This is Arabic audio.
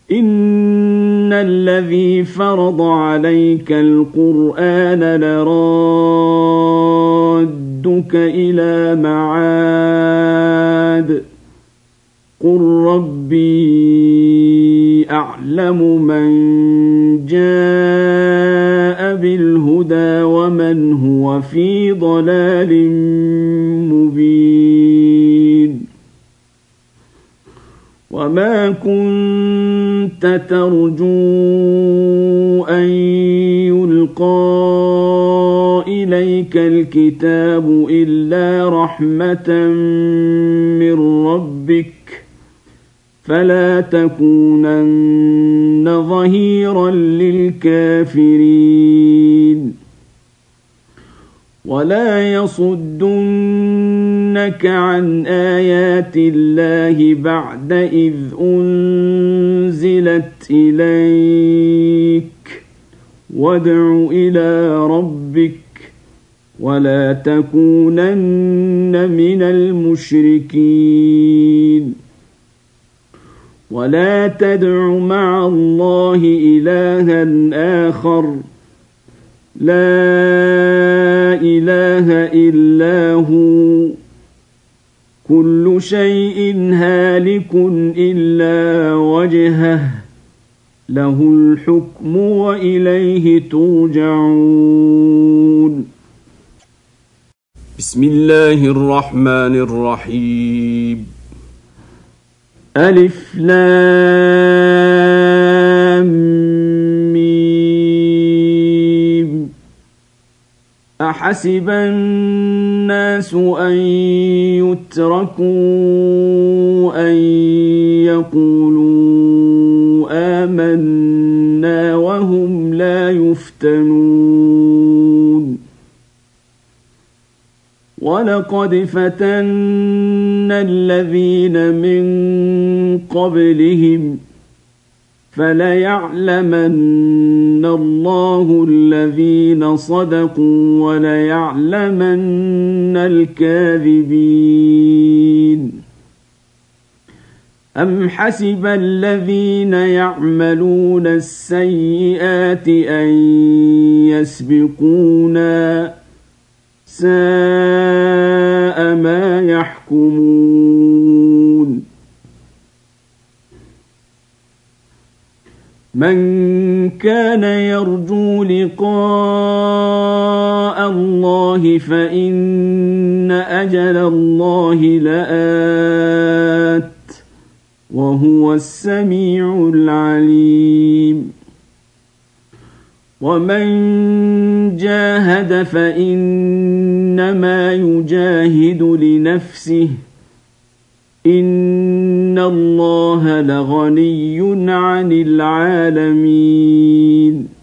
إن الذي فرض عليك القرآن لرادك إلى معاد قل ربي أعلم من جاء بالهدى ومن هو في ضلال مبين وما كنت ترجو أن يلقى إليك الكتاب إلا رحمة من ربك فلا تكونن ظهيرا للكافرين ولا يصدنك عن آيات الله بعد إذ أنزلت إليك وادع إلى ربك ولا تكونن من المشركين ولا تدع مع الله إلها آخر لا إله إلا هو كل شيء هالك إلا وجهه له الحكم وإليه ترجعون بسم الله الرحمن الرحيم ألف لام ميم أحسب الناس أن يتركوا أن يقولوا آمنا وهم لا يفتنون ولقد فتنا الذين من قبلهم فليعلمن الله الذين صدقوا وليعلمن الكاذبين أم حسب الذين يعملون السيئات أن يسبقونا ساء ما يحكمون من كان يرجو لقاء الله فإن أجل الله لآت وهو السميع العليم ومن جاهد فإنما يجاهد لنفسه إن الله لغني عن العالمين